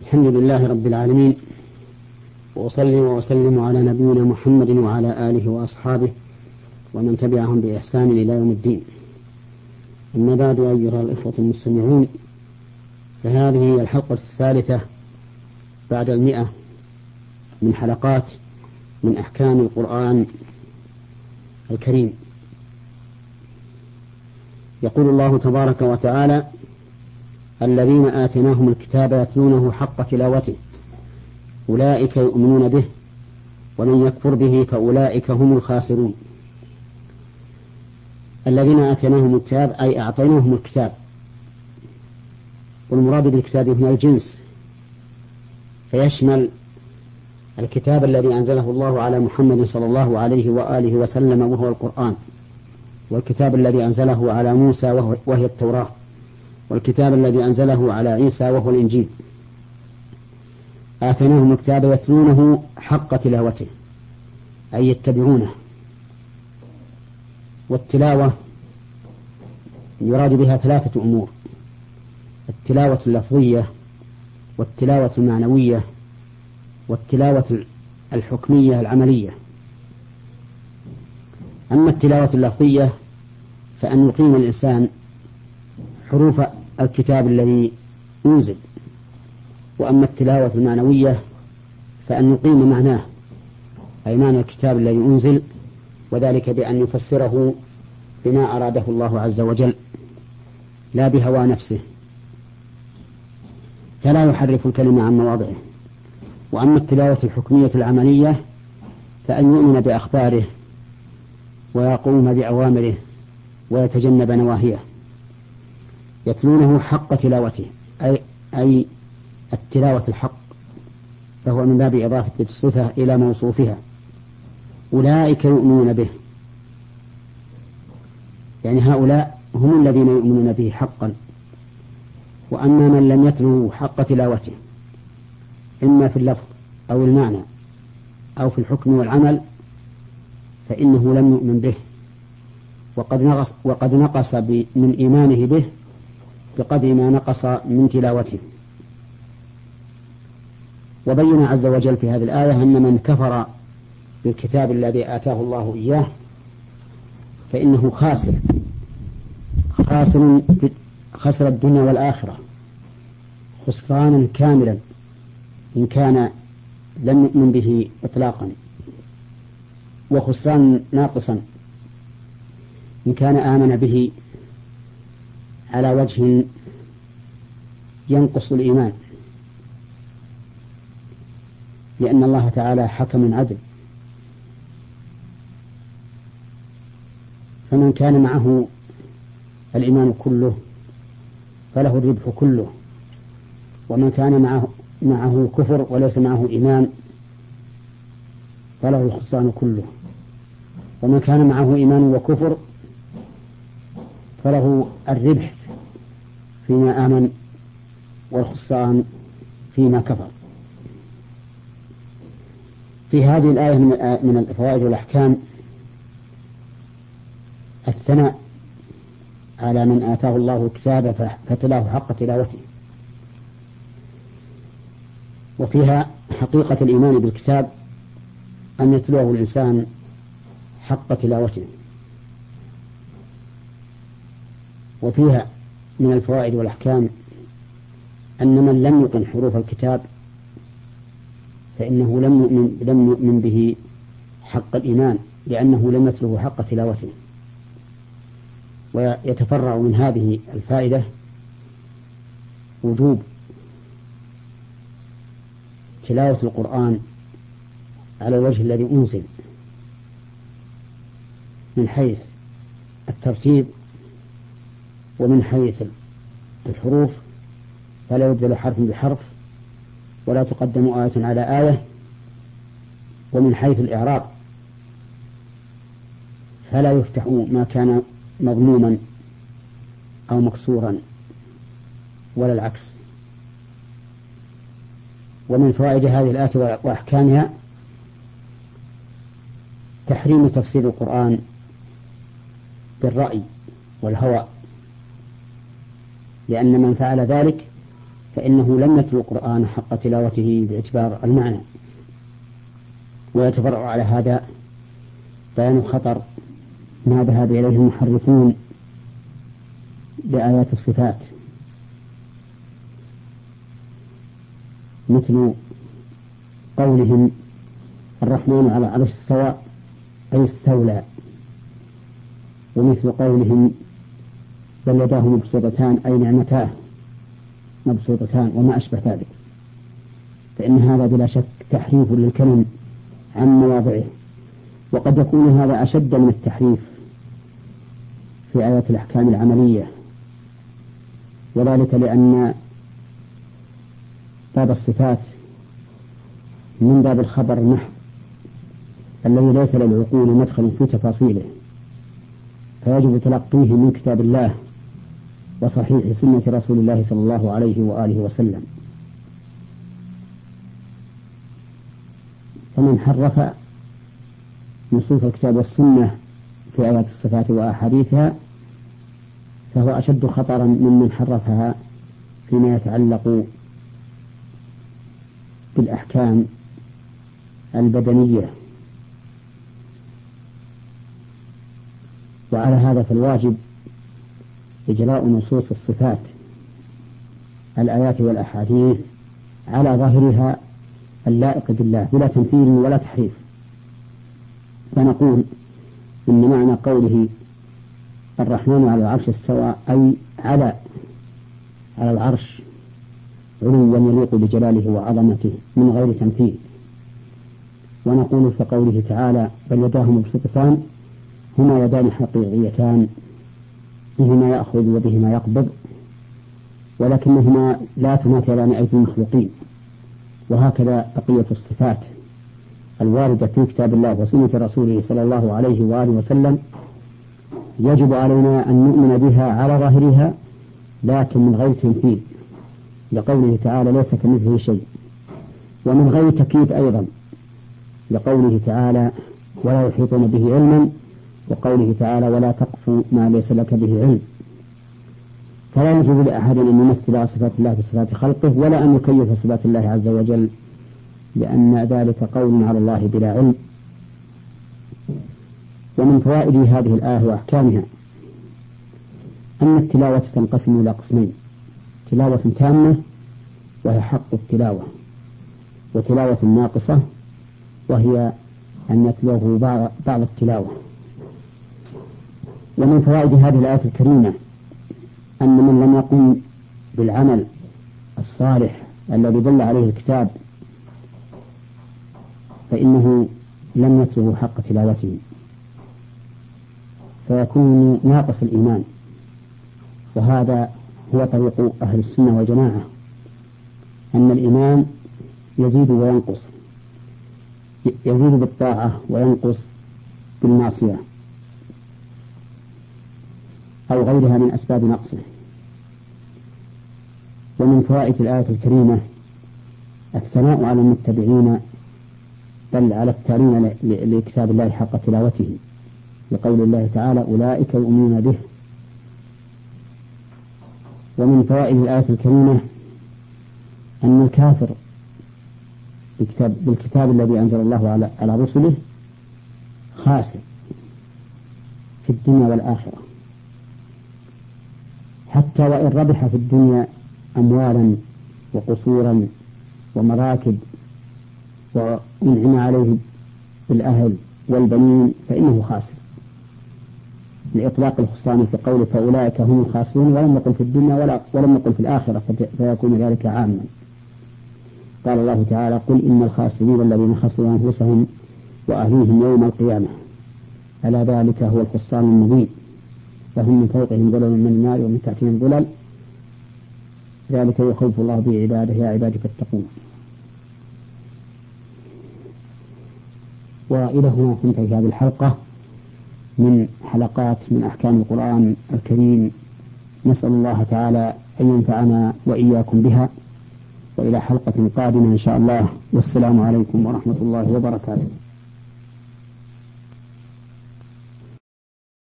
الحمد لله رب العالمين، وأصلي وأسلم على نبينا محمد وعلى آله وأصحابه ومن تبعهم بإحسان إلى يوم الدين. أما بعد، أيها الإخوة المستمعون، فهذه هي الحلقة 3 بعد 100 من حلقات من أحكام القرآن الكريم. يقول الله تبارك وتعالى: الذين آتيناهم الكتاب يتلونه حق تلاوته أولئك يؤمنون به ومن يكفر به فأولئك هم الخاسرون. الذين آتيناهم الكتاب أي أعطيناهم الكتاب، والمراد بالكتاب هنا الجنس، فيشمل الكتاب الذي أنزله الله على محمد صلى الله عليه وآله وسلم وهو القرآن، والكتاب الذي أنزله على موسى وهي التوراة، والكتاب الذي أنزله على عيسى وهو الإنجيل. آتيناهم الكتاب يتلونه حق تلاوته أي يتبعونه. والتلاوة يراد بها 3 أمور: التلاوة اللفظية، والتلاوة المعنوية، والتلاوة الحكمية العملية. أما التلاوة اللفظية فأن يقيم الإنسان حروف الكتاب الذي أنزل، وأما التلاوة المعنوية فأن يقيم معناه أي معنى الكتاب الذي أنزل، وذلك بأن يفسره بما أراده الله عز وجل لا بهوى نفسه، فلا يحرف الكلمة عن مواضعه. وأما التلاوة الحكمية العملية فأن يؤمن بأخباره ويقوم بأوامره ويتجنب نواهيه. يتلونه حق تلاوته أي التلاوة الحق، فهو من باب إضافة الصفة إلى موصوفها. أولئك يؤمنون به، يعني هؤلاء هم الذين يؤمنون به حقا. وأما من لم يتلو حق تلاوته إما في اللفظ أو المعنى أو في الحكم والعمل فإنه لم يؤمن به، وقد نقص من إيمانه به بقدر ما نقص من تلاوته. وبين عز وجل في هذه الآية أن من كفر بالكتاب الذي آتاه الله إياه فإنه خاسر الدنيا والآخرة خسرانا كاملا إن كان لم يؤمن به إطلاقا، وخسران ناقصا إن كان آمن به على وجه ينقص الإيمان، لأن الله تعالى حكم عدل. فمن كان معه الإيمان كله فله الربح كله، ومن كان معه كفر وليس معه إيمان فله الخسران كله، ومن كان معه إيمان وكفر فله الربح فيما آمن والخسران فيما كفر. في هذه الآية من الفوائد والأحكام الثناء على من آتاه الله الكتاب فتلاه حق تلاوته، وفيها حقيقة الإيمان بالكتاب أن يتلوه الإنسان حق تلاوته. وفيها من الفوائد والأحكام أن من لم يقن حروف الكتاب فإنه لم يؤمن به حق الإيمان، لأنه لم يتلوه حق تلاوته. ويتفرع من هذه الفائدة وجوب تلاوة القرآن على الوجه الذي أنزل من حيث الترتيب ومن حيث الحروف، فلا يبدل حرف بحرف ولا تقدم آية على آية، ومن حيث الإعراب فلا يفتح ما كان مضموما أو مكسورا ولا العكس. ومن فوائد هذه الآية وأحكامها تحريم تفسير القرآن بالرأي والهوى، لأن من فعل ذلك فإنه لم يتلو القرآن حق تلاوته باعتبار المعنى. ويتفرع على هذا بيان خطر ما ذهب إليه المحرفون بآيات الصفات، مثل قولهم الرحمن على العرش استوى أي استولى، ومثل قولهم بل يداه مبسوطتان أي نعمتاه مبسوطتان وما أشبه ذلك، فإن هذا بلا شك تحريف للكلم عن مواضعه. وقد يكون هذا أشد من التحريف في آيات الأحكام العملية، وذلك لأن باب الصفات من باب الخبر المحض الذي ليس للعقول مدخل في تفاصيله، فيجب تلقيه من كتاب الله وصحيح سنة رسول الله صلى الله عليه وآله وسلم. فمن حرف نصوص الكتاب والسنة في آيات الصفات وأحاديثها فهو أشد خطرا ممن حرفها فيما يتعلق بالأحكام البدنية. وعلى هذا فالواجب إجراء نصوص الصفات الآيات والأحاديث على ظاهرها اللائق بالله بلا تمثيل ولا تحريف. فنقول إن معنى قوله الرحمن على العرش استوى أي على العرش علوا يليق بجلاله وعظمته من غير تمثيل. ونقول كقوله تعالى بل يداه مبسوطتان هما يدان حقيقيتان بهما يأخذ وبهما يقبض، ولكنهما لا تماثلان أيدي المخلوقين. وهكذا بقية الصفات الواردة في كتاب الله وسنة رسوله صلى الله عليه وآله وسلم يجب علينا أن نؤمن بها على ظاهرها لكن من غير تمثيل، لقوله تعالى ليس كمثله شيء، ومن غير تكييف أيضا، لقوله تعالى ولا يحيطون به علما، وقوله تعالى ولا تقف ما ليس لك به علم. فلا يجوز لأحد أن يمثل صفات الله بصفات خلقه ولا أن يكيف صفات الله عز وجل، لأن ذلك قول على الله بلا علم. ومن فوائد هذه الآية وأحكامها أن التلاوة تنقسم إلى قسمين: تلاوة تامة وهي حق التلاوة، وتلاوة ناقصة وهي أن يتلوه بعض التلاوة. ومن فوائد هذه الآية الكريمة أن من لم يقم بالعمل الصالح الذي دل عليه الكتاب فإنه لم يتلوه حق تلاوته، فيكون ناقص الإيمان. وهذا هو طريق أهل السنة والجماعة، أن الإيمان يزيد وينقص، يزيد بالطاعة وينقص بالمعصية أو غيرها من أسباب نقصه. ومن فوائد الآية الكريمة الثناء على المتبعين بل على التالين لكتاب الله حق تلاوته، لقول الله تعالى أولئك يؤمنون به. ومن فوائد الآية الكريمة أن الكافر بالكتاب الذي أنزل الله على رسله خاسر في الدنيا والآخرة، حتى وإن ربح في الدنيا أموالا وقصورا ومراكب وأنعم عليه بالأهل والبنين فإنه خاسر، لإطلاق الخسران في قوله فأولئك هم الخاسرون، ولم يقل في الدنيا ولم يقل في الآخرة فيكون ذلك عاما. قال الله تعالى قل إن الخاسرين الذين خسروا أنفسهم وأهليهم يوم القيامة ألا ذلك هو الخسران المبين، فهم من فوقهم ظلل من النار ومن تحتهم ظلل ذلك يخوف الله به عباده يا عبادي فاتقون. وإلى هنا تنتهي هذه الحلقة من حلقات من أحكام القرآن الكريم، نسأل الله تعالى أن ينفعنا وإياكم بها، وإلى حلقة قادمة إن شاء الله، والسلام عليكم ورحمة الله وبركاته.